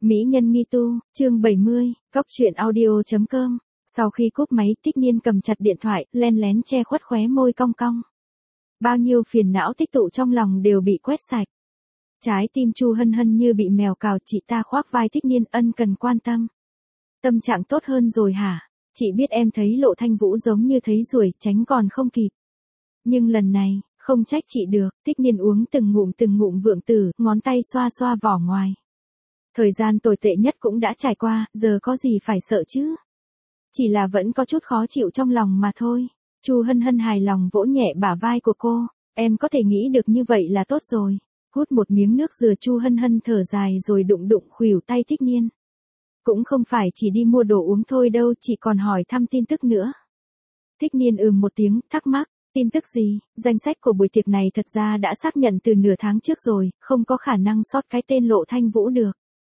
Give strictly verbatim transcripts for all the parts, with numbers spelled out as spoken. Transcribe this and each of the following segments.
Mỹ nhân nghi tu, chương bảy mươi, Cóc truyện audio chấm com. Sau khi cúp máy, Tích Niên cầm chặt điện thoại, len lén che khuất khóe môi cong cong. Bao nhiêu phiền não tích tụ trong lòng đều bị quét sạch. Trái tim Chu Hân Hân như bị mèo cào, chị ta khoác vai Tích Niên ân cần quan tâm. Tâm trạng tốt hơn rồi hả? Chị biết em thấy Lộ Thanh Vũ giống như thấy ruồi, tránh còn không kịp. Nhưng lần này, không trách chị được, Tích Niên uống từng ngụm từng ngụm vượng tử, ngón tay xoa xoa vỏ ngoài. Thời gian tồi tệ nhất cũng đã trải qua, giờ có gì phải sợ chứ? Chỉ là vẫn có chút khó chịu trong lòng mà thôi. Chu Hân Hân hài lòng vỗ nhẹ bả vai của cô, em có thể nghĩ được như vậy là tốt rồi. Hút một miếng nước dừa, Chu Hân Hân thở dài rồi đụng đụng khuỷu tay Tích Niên. Cũng không phải chỉ đi mua đồ uống thôi đâu, chị còn hỏi thăm tin tức nữa. Tích Niên ừm một tiếng, thắc mắc, tin tức gì? Danh sách của buổi tiệc này thật ra đã xác nhận từ nửa tháng trước rồi, không có khả năng sót cái tên Lộ Thanh Vũ được.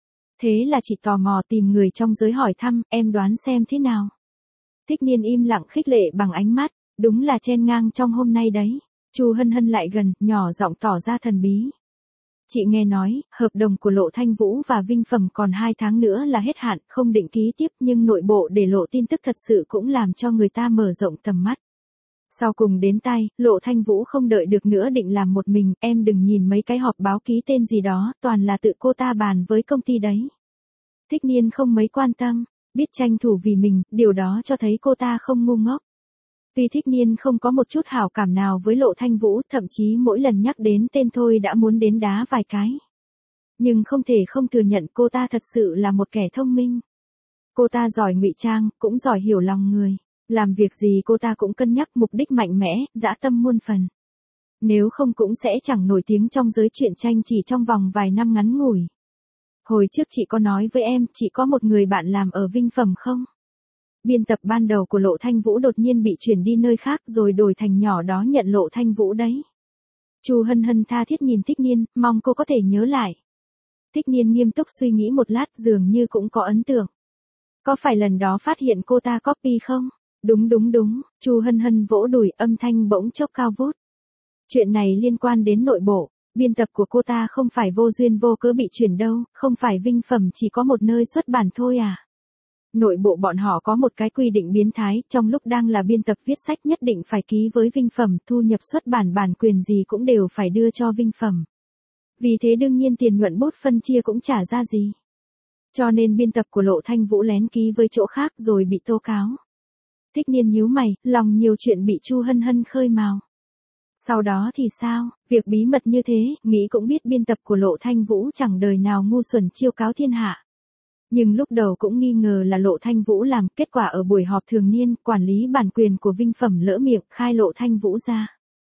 Thế là chị tò mò tìm người trong giới hỏi thăm, em đoán xem thế nào. Tích Niên im lặng khích lệ bằng ánh mắt, đúng là chen ngang trong hôm nay đấy. Chu Hân Hân lại gần, nhỏ giọng tỏ ra thần bí. Chị nghe nói, hợp đồng của Lộ Thanh Vũ và Vinh Phẩm còn hai tháng nữa là hết hạn, không định ký tiếp, nhưng nội bộ để lộ tin tức thật sự cũng làm cho người ta mở rộng tầm mắt. Sau cùng đến tay, Lộ Thanh Vũ không đợi được nữa định làm một mình, em đừng nhìn mấy cái họp báo ký tên gì đó, toàn là tự cô ta bàn với công ty đấy. Tích Niên không mấy quan tâm, biết tranh thủ vì mình, điều đó cho thấy cô ta không ngu ngốc. Tuy Tích Niên không có một chút hảo cảm nào với Lộ Thanh Vũ, thậm chí mỗi lần nhắc đến tên thôi đã muốn đến đá vài cái. Nhưng không thể không thừa nhận cô ta thật sự là một kẻ thông minh. Cô ta giỏi ngụy trang, cũng giỏi hiểu lòng người. Làm việc gì cô ta cũng cân nhắc mục đích mạnh mẽ, dã tâm muôn phần. Nếu không cũng sẽ chẳng nổi tiếng trong giới truyện tranh chỉ trong vòng vài năm ngắn ngủi. Hồi trước chị có nói với em, chị có một người bạn làm ở Vinh Phẩm không? Biên tập ban đầu của Lộ Thanh Vũ đột nhiên bị chuyển đi nơi khác rồi đổi thành nhỏ đó nhận Lộ Thanh Vũ đấy. Chu Hân Hân tha thiết nhìn Tích Niên, mong cô có thể nhớ lại. Tích Niên nghiêm túc suy nghĩ một lát, dường như cũng có ấn tượng. Có phải lần đó phát hiện cô ta copy không? Đúng đúng đúng, Chu Hân Hân vỗ đùi, âm thanh bỗng chốc cao vút. Chuyện này liên quan đến nội bộ, biên tập của cô ta không phải vô duyên vô cớ bị chuyển đâu, không phải Vinh Phẩm chỉ có một nơi xuất bản thôi à? Nội bộ bọn họ có một cái quy định biến thái, trong lúc đang là biên tập viết sách nhất định phải ký với Vinh Phẩm, thu nhập xuất bản bản quyền gì cũng đều phải đưa cho Vinh Phẩm. Vì thế đương nhiên tiền nhuận bút phân chia cũng chả ra gì. Cho nên biên tập của Lộ Thanh Vũ lén ký với chỗ khác rồi bị tố cáo. Tích Niên nhíu mày, lòng nhiều chuyện bị Chu Hân Hân khơi mào. Sau đó thì sao, việc bí mật như thế, nghĩ cũng biết biên tập của Lộ Thanh Vũ chẳng đời nào ngu xuẩn chiêu cáo thiên hạ. Nhưng lúc đầu cũng nghi ngờ là Lộ Thanh Vũ làm, kết quả ở buổi họp thường niên, quản lý bản quyền của Vinh Phẩm lỡ miệng khai Lộ Thanh Vũ ra.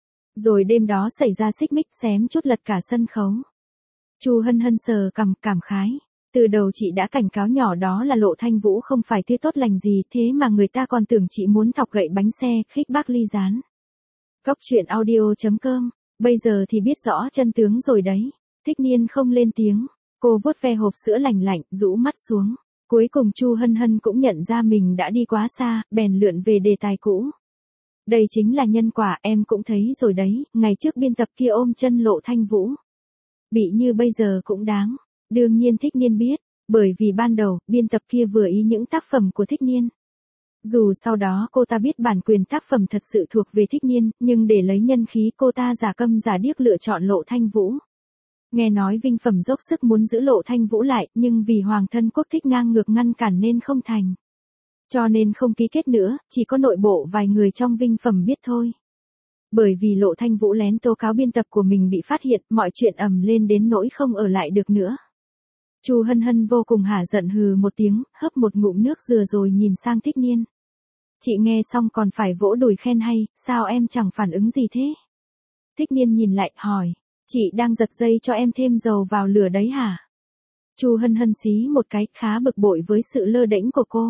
Rồi đêm đó xảy ra xích mích, xém chút lật cả sân khấu. Chu Hân Hân sờ cằm cảm khái. Từ đầu chị đã cảnh cáo nhỏ đó là Lộ Thanh Vũ không phải thứ tốt lành gì, thế mà người ta còn tưởng chị muốn thọc gậy bánh xe, khích bác ly gián. Cóc truyện audio chấm com, bây giờ thì biết rõ chân tướng rồi đấy. Tích Niên không lên tiếng, cô vuốt ve hộp sữa lành lạnh, rũ mắt xuống. Cuối cùng Chu Hân Hân cũng nhận ra mình đã đi quá xa, bèn lượn về đề tài cũ. Đây chính là nhân quả, em cũng thấy rồi đấy, ngày trước biên tập kia ôm chân Lộ Thanh Vũ. Bị như bây giờ cũng đáng. Đương nhiên Tích Niên biết, bởi vì ban đầu, biên tập kia vừa ý những tác phẩm của Tích Niên. Dù sau đó cô ta biết bản quyền tác phẩm thật sự thuộc về Tích Niên, nhưng để lấy nhân khí cô ta giả câm giả điếc lựa chọn Lộ Thanh Vũ. Nghe nói Vinh Phẩm dốc sức muốn giữ Lộ Thanh Vũ lại, nhưng vì Hoàng thân quốc thích ngang ngược ngăn cản nên không thành. Cho nên không ký kết nữa, chỉ có nội bộ vài người trong Vinh Phẩm biết thôi. Bởi vì Lộ Thanh Vũ lén tố cáo biên tập của mình bị phát hiện, mọi chuyện ầm lên đến nỗi không ở lại được nữa. Chu Hân Hân vô cùng hả giận hừ một tiếng, hấp một ngụm nước dừa rồi nhìn sang Tích Niên. Chị nghe xong còn phải vỗ đùi khen hay, sao em chẳng phản ứng gì thế? Tích Niên nhìn lại, hỏi, chị đang giật dây cho em thêm dầu vào lửa đấy hả? Chu Hân Hân xí một cái, khá bực bội với sự lơ đễnh của cô.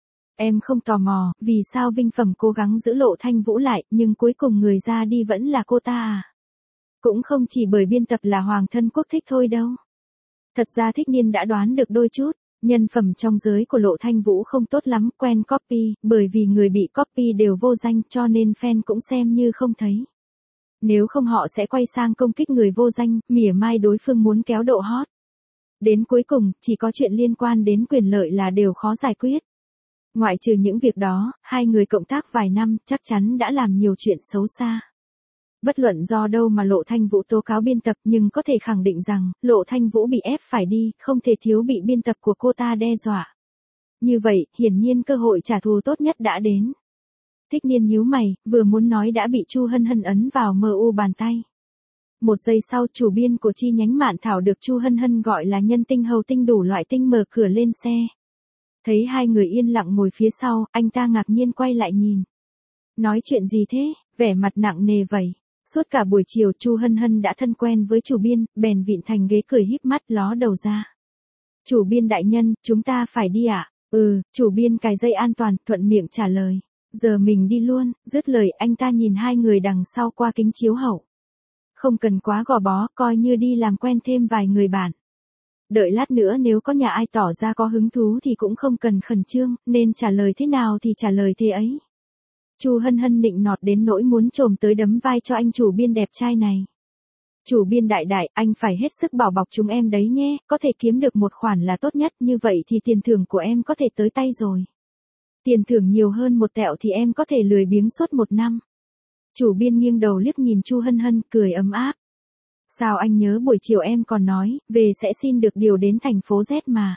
Em không tò mò, vì sao Vinh Phẩm cố gắng giữ Lộ Thanh Vũ lại, nhưng cuối cùng người ra đi vẫn là cô ta à? Cũng không chỉ bởi biên tập là Hoàng thân quốc thích thôi đâu. Thật ra Tích Niên đã đoán được đôi chút, nhân phẩm trong giới của Lộ Thanh Vũ không tốt lắm, quen copy, bởi vì người bị copy đều vô danh cho nên fan cũng xem như không thấy. Nếu không họ sẽ quay sang công kích người vô danh, mỉa mai đối phương muốn kéo độ hot. Đến cuối cùng, chỉ có chuyện liên quan đến quyền lợi là đều khó giải quyết. Ngoại trừ những việc đó, hai người cộng tác vài năm chắc chắn đã làm nhiều chuyện xấu xa. Bất luận do đâu mà Lộ Thanh Vũ tố cáo biên tập, nhưng có thể khẳng định rằng, Lộ Thanh Vũ bị ép phải đi, không thể thiếu bị biên tập của cô ta đe dọa. Như vậy, hiển nhiên cơ hội trả thù tốt nhất đã đến. Thích Niên nhíu mày, vừa muốn nói đã bị Chu Hân Hân ấn vào mờ u bàn tay. Một giây sau, chủ biên của chi nhánh Mạn Thảo được Chu Hân Hân gọi là nhân tinh hầu tinh đủ loại tinh mở cửa lên xe. Thấy hai người yên lặng ngồi phía sau, anh ta ngạc nhiên quay lại nhìn. Nói chuyện gì thế, vẻ mặt nặng nề vậy. Suốt cả buổi chiều Chu Hân Hân đã thân quen với chủ biên, bèn vịn thành ghế cười híp mắt ló đầu ra. Chủ biên đại nhân, chúng ta phải đi ạ. À? Ừ, chủ biên cài dây an toàn, thuận miệng trả lời. Giờ mình đi luôn, dứt lời anh ta nhìn hai người đằng sau qua kính chiếu hậu. Không cần quá gò bó, coi như đi làm quen thêm vài người bạn. Đợi lát nữa nếu có nhà ai tỏ ra có hứng thú thì cũng không cần khẩn trương, nên trả lời thế nào thì trả lời thế ấy. Chu Hân Hân nịnh nọt đến nỗi muốn trồm tới đấm vai cho anh chủ biên đẹp trai này. Chủ biên đại đại, anh phải hết sức bảo bọc chúng em đấy nhé, có thể kiếm được một khoản là tốt nhất, như vậy thì tiền thưởng của em có thể tới tay rồi. Tiền thưởng nhiều hơn một tẹo thì em có thể lười biếng suốt một năm. Chủ biên nghiêng đầu liếc nhìn Chu Hân Hân, cười ấm áp. Sao anh nhớ buổi chiều em còn nói, về sẽ xin được điều đến thành phố Z mà.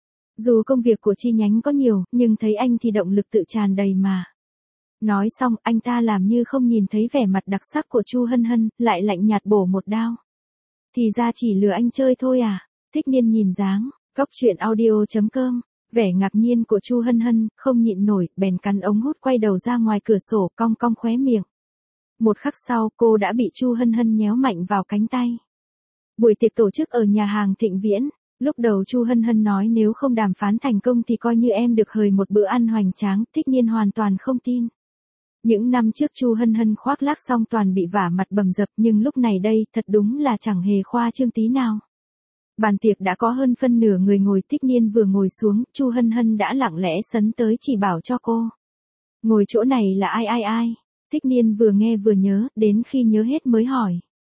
Dù công việc của chi nhánh có nhiều, nhưng thấy anh thì động lực tự tràn đầy mà. Nói xong, anh ta làm như không nhìn thấy vẻ mặt đặc sắc của Chu Hân Hân, lại lạnh nhạt bổ một đao. Thì ra chỉ lừa anh chơi thôi à? Thích Niên nhìn dáng, góc truyện audio chấm com, vẻ ngạc nhiên của Chu Hân Hân, không nhịn nổi, bèn cắn ống hút quay đầu ra ngoài cửa sổ, cong cong khóe miệng. Một khắc sau, cô đã bị Chu Hân Hân nhéo mạnh vào cánh tay. Buổi tiệc tổ chức ở nhà hàng Thịnh Viễn, lúc đầu Chu Hân Hân nói nếu không đàm phán thành công thì coi như em được hời một bữa ăn hoành tráng, Thích Niên hoàn toàn không tin. Những năm trước Chu Hân Hân khoác lác xong toàn bị vả mặt bầm dập, nhưng lúc này đây thật đúng là chẳng hề khoa trương tí nào. Bàn tiệc đã có hơn phân nửa người ngồi, Thích Niên vừa ngồi xuống, Chu Hân Hân đã lặng lẽ sấn tới chỉ bảo cho cô. Ngồi chỗ này là ai ai ai? Thích Niên vừa nghe vừa nhớ, đến khi nhớ hết mới hỏi.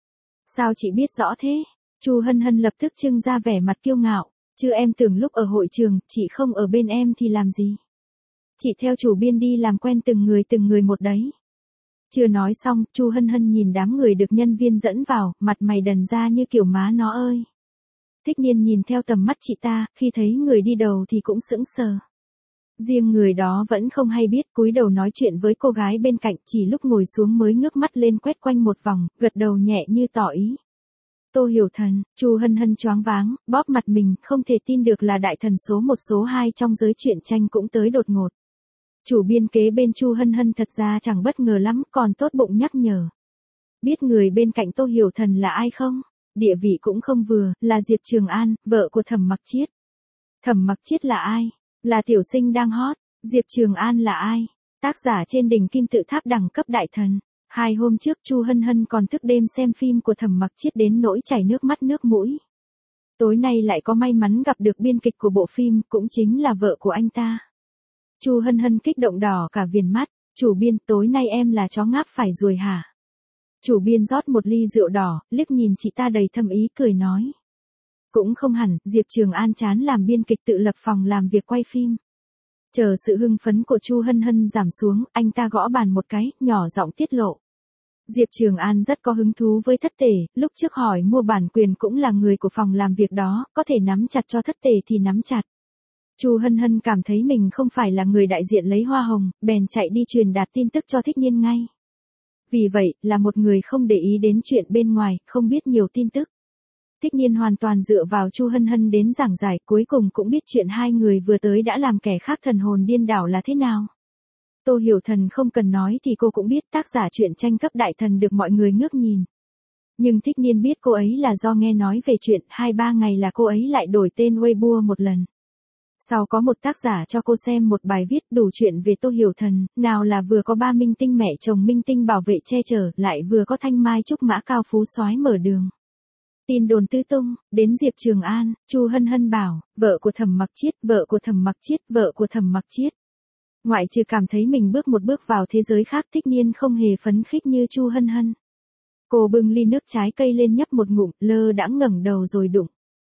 Sao chị biết rõ thế? Chu Hân Hân lập tức trưng ra vẻ mặt kiêu ngạo, chứ em tưởng lúc ở hội trường, chị không ở bên em thì làm gì? Chị theo chủ biên đi làm quen từng người từng người một đấy. Chưa nói xong, Chu Hân Hân nhìn đám người được nhân viên dẫn vào, mặt mày đần ra như kiểu má nó ơi. Thích Niên nhìn theo tầm mắt chị ta, khi thấy người đi đầu thì cũng sững sờ. Riêng người đó vẫn không hay biết, cúi đầu nói chuyện với cô gái bên cạnh, chỉ lúc ngồi xuống mới ngước mắt lên quét quanh một vòng, gật đầu nhẹ như tỏ ý. Tô Hiểu Thần. Chu Hân Hân choáng váng, bóp mặt mình, không thể tin được là đại thần số một số hai trong giới truyện tranh cũng tới đột ngột. Chủ biên kế bên Chu Hân Hân thật ra chẳng bất ngờ lắm, còn tốt bụng nhắc nhở. Biết người bên cạnh Tô Hiểu Thần là ai không? Địa vị cũng không vừa, là Diệp Trường An, vợ của Thẩm Mặc Chiết. Thẩm Mặc Chiết là ai? Là tiểu sinh đang hot. Diệp Trường An là ai? Tác giả trên đỉnh kim tự tháp đẳng cấp đại thần. Hai hôm trước Chu Hân Hân còn thức đêm xem phim của Thẩm Mặc Chiết đến nỗi chảy nước mắt nước mũi. Tối nay lại có may mắn gặp được biên kịch của bộ phim, cũng chính là vợ của anh ta. Chu Hân Hân kích động đỏ cả viền mắt. Chủ biên, tối nay em là chó ngáp phải ruồi hả? Chủ biên rót một ly rượu đỏ, liếc nhìn chị ta đầy thâm ý, cười nói. Cũng không hẳn, Diệp Trường An chán làm biên kịch tự lập phòng làm việc quay phim. Chờ sự hưng phấn của Chu Hân Hân giảm xuống, anh ta gõ bàn một cái, nhỏ giọng tiết lộ. Diệp Trường An rất có hứng thú với Thất Tể, lúc trước hỏi mua bản quyền cũng là người của phòng làm việc đó, có thể nắm chặt cho Thất Tể thì nắm chặt. Chu Hân Hân cảm thấy mình không phải là người đại diện lấy hoa hồng, bèn chạy đi truyền đạt tin tức cho Thích Niên ngay. Vì vậy, là một người không để ý đến chuyện bên ngoài, không biết nhiều tin tức. Thích Niên hoàn toàn dựa vào Chu Hân Hân đến giảng giải, cuối cùng cũng biết chuyện hai người vừa tới đã làm kẻ khác thần hồn điên đảo là thế nào. Tô Hiểu Thần không cần nói thì cô cũng biết, tác giả truyện tranh cấp đại thần được mọi người ngước nhìn. Nhưng Thích Niên biết cô ấy là do nghe nói về chuyện, hai ba ngày là cô ấy lại đổi tên Weibo một lần. Sau có một tác giả cho cô xem một bài viết đủ chuyện về Tô Hiểu Thần, nào là vừa có ba minh tinh mẹ chồng minh tinh bảo vệ che chở, lại vừa có thanh mai trúc mã cao phú soái mở đường. Tin đồn tứ tung, đến Diệp Trường An, Chu Hân Hân bảo, vợ của Thẩm Mặc Chiết, vợ của Thẩm Mặc Chiết, vợ của Thẩm Mặc Chiết. Ngoại trừ cảm thấy mình bước một bước vào thế giới khác, Thích Niên không hề phấn khích như Chu Hân Hân. Cô bưng ly nước trái cây lên nhấp một ngụm, lơ đãng ngẩng đầu rồi đụng.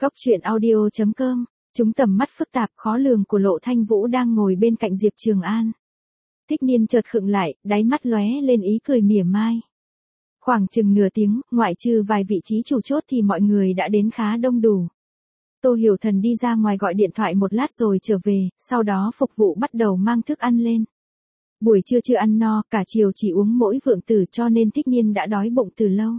Cóc truyện audio chấm com. Chúng tầm mắt phức tạp khó lường của Lộ Thanh Vũ đang ngồi bên cạnh Diệp Trường An. Thích Niên chợt khựng lại, đáy mắt lóe lên ý cười mỉa mai. Khoảng chừng nửa tiếng, ngoại trừ vài vị trí chủ chốt thì mọi người đã đến khá đông đủ. Tô Hiểu Thần đi ra ngoài gọi điện thoại một lát rồi trở về, sau đó phục vụ bắt đầu mang thức ăn lên. Buổi trưa chưa ăn no, cả chiều chỉ uống mỗi vượng tử cho nên Thích Niên đã đói bụng từ lâu.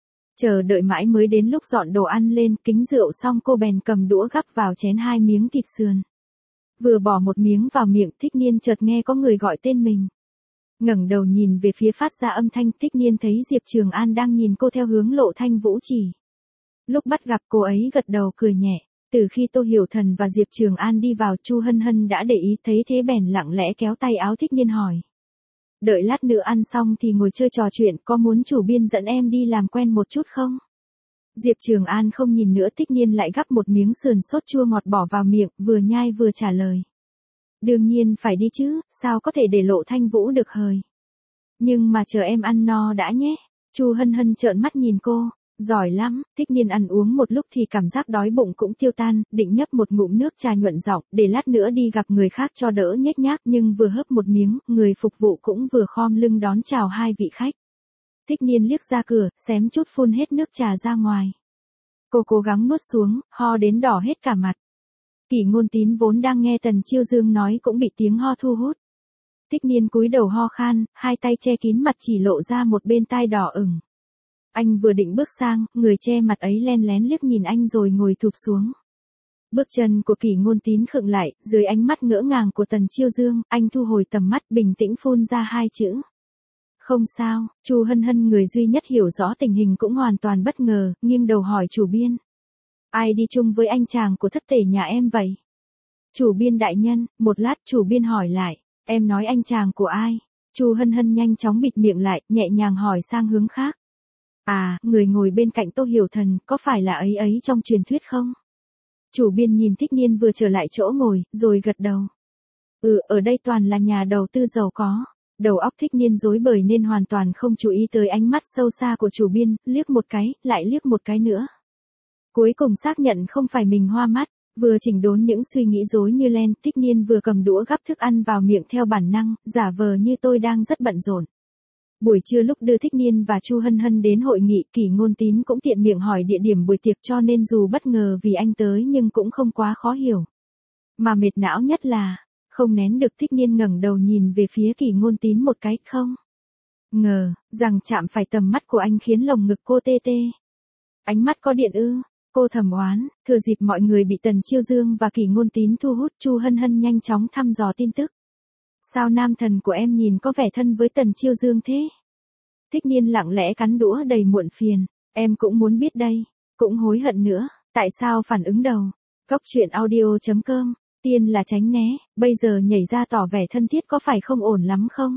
Chờ đợi mãi mới đến lúc dọn đồ ăn lên, kính rượu xong cô bèn cầm đũa gắp vào chén hai miếng thịt sườn. Vừa bỏ một miếng vào miệng, Thích Niên chợt nghe có người gọi tên mình. Ngẩng đầu nhìn về phía phát ra âm thanh, Thích Niên thấy Diệp Trường An đang nhìn cô theo hướng Lộ Thanh Vũ chỉ. Lúc bắt gặp cô ấy gật đầu cười nhẹ. Từ khi Tô Hiểu Thần và Diệp Trường An đi vào, Chu Hân Hân đã để ý, thấy thế bèn lặng lẽ kéo tay áo Thích Niên hỏi. Đợi lát nữa ăn xong thì ngồi chơi trò chuyện, có muốn chủ biên dẫn em đi làm quen một chút không? Diệp Trường An không nhìn nữa, Thích Niên lại gắp một miếng sườn sốt chua ngọt bỏ vào miệng, vừa nhai vừa trả lời. Đương nhiên phải đi chứ, sao có thể để Lộ Thanh Vũ được hời. Nhưng mà chờ em ăn no đã nhé. Chu Hân Hân trợn mắt nhìn cô. Giỏi lắm. Thích Niên ăn uống một lúc thì cảm giác đói bụng cũng tiêu tan, định nhấp một ngụm nước trà nhuận giọng, để lát nữa đi gặp người khác cho đỡ nhếch nhác, nhưng vừa hớp một miếng, người phục vụ cũng vừa khom lưng đón chào hai vị khách. Thích Niên liếc ra cửa, xém chút phun hết nước trà ra ngoài. Cô cố gắng nuốt xuống, ho đến đỏ hết cả mặt. Kỷ Ngôn Tín vốn đang nghe Tần Chiêu Dương nói cũng bị tiếng ho thu hút. Thích Niên cúi đầu ho khan, hai tay che kín mặt chỉ lộ ra một bên tai đỏ ửng. Anh vừa định bước sang, người che mặt ấy len lén liếc nhìn anh rồi ngồi thụp xuống. Bước chân của Kỷ Ngôn Tín khựng lại, dưới ánh mắt ngỡ ngàng của Tần Chiêu Dương, anh thu hồi tầm mắt, bình tĩnh phun ra hai chữ. Không sao. Chu Hân Hân, người duy nhất hiểu rõ tình hình cũng hoàn toàn bất ngờ, nghiêng đầu hỏi chủ biên. Ai đi chung với anh chàng của thất tể nhà em vậy? Chủ biên đại nhân. Một lát chủ biên hỏi lại. Em nói anh chàng của ai? Chu Hân Hân nhanh chóng bịt miệng lại, nhẹ nhàng hỏi sang hướng khác. À, người ngồi bên cạnh Tô Hiểu Thần, có phải là ấy ấy trong truyền thuyết không? Chủ biên nhìn Thích Niên vừa trở lại chỗ ngồi, rồi gật đầu. Ừ, ở đây toàn là nhà đầu tư giàu có. Đầu óc Thích Niên rối bời nên hoàn toàn không chú ý tới ánh mắt sâu xa của chủ biên, liếc một cái, lại liếc một cái nữa. Cuối cùng xác nhận không phải mình hoa mắt, vừa chỉnh đốn những suy nghĩ rối như len, Thích Niên vừa cầm đũa gắp thức ăn vào miệng theo bản năng, giả vờ như tôi đang rất bận rộn. Buổi trưa lúc đưa Thích Niên và Chu Hân Hân đến hội nghị, Kỷ Ngôn Tín cũng tiện miệng hỏi địa điểm buổi tiệc cho nên dù bất ngờ vì anh tới nhưng cũng không quá khó hiểu. Mà mệt não nhất là, không nén được Thích Niên ngẩng đầu nhìn về phía Kỷ Ngôn Tín một cái, không ngờ rằng chạm phải tầm mắt của anh khiến lồng ngực cô tê tê. Ánh mắt có điện ư? Cô thầm oán. Thừa dịp mọi người bị Tần Chiêu Dương và Kỷ Ngôn Tín thu hút, Chu Hân Hân nhanh chóng thăm dò tin tức. Sao nam thần của em nhìn có vẻ thân với Tần Chiêu Dương thế? Thích Niên lặng lẽ cắn đũa đầy muộn phiền. Em cũng muốn biết đây. Cũng hối hận nữa. Tại sao phản ứng đầu? Cóc truyện audio chấm com. Tiên là tránh né, bây giờ nhảy ra tỏ vẻ thân thiết có phải không ổn lắm không?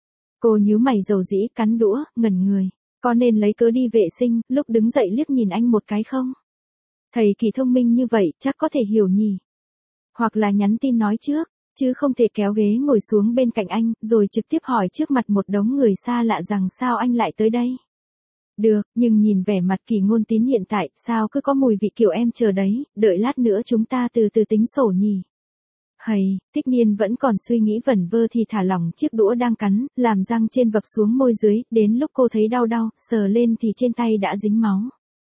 Cô nhíu mày dầu dĩ, cắn đũa, ngẩn người. Có nên lấy cớ đi vệ sinh, lúc đứng dậy liếc nhìn anh một cái không? Thầy Kỳ thông minh như vậy, chắc có thể hiểu nhỉ? Hoặc là nhắn tin nói trước, chứ không thể kéo ghế ngồi xuống bên cạnh anh, rồi trực tiếp hỏi trước mặt một đống người xa lạ rằng sao anh lại tới đây. Được, nhưng nhìn vẻ mặt Kỷ Ngôn Tín hiện tại, sao cứ có mùi vị kiểu em chờ đấy, đợi lát nữa chúng ta từ từ tính sổ nhỉ. Hầy, Thích Niên vẫn còn suy nghĩ vẩn vơ thì thả lỏng chiếc đũa đang cắn, làm răng trên vập xuống môi dưới, đến lúc cô thấy đau đau, sờ lên thì trên tay đã dính máu.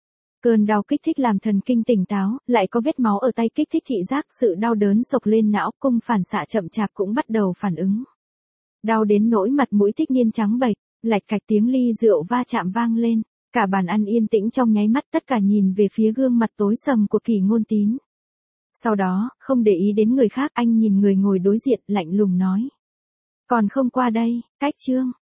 Cơn đau kích thích làm thần kinh tỉnh táo, lại có vết máu ở tay kích thích thị giác, sự đau đớn xộc lên não, cung phản xạ chậm chạp cũng bắt đầu phản ứng. Đau đến nỗi mặt mũi Thích Niên trắng bệch, lạch cạch tiếng ly rượu va chạm vang lên, cả bàn ăn yên tĩnh trong nháy mắt, tất cả nhìn về phía gương mặt tối sầm của Kỷ Ngôn Tín. Sau đó, không để ý đến người khác, anh nhìn người ngồi đối diện, lạnh lùng nói. Còn không qua đây, cách chương.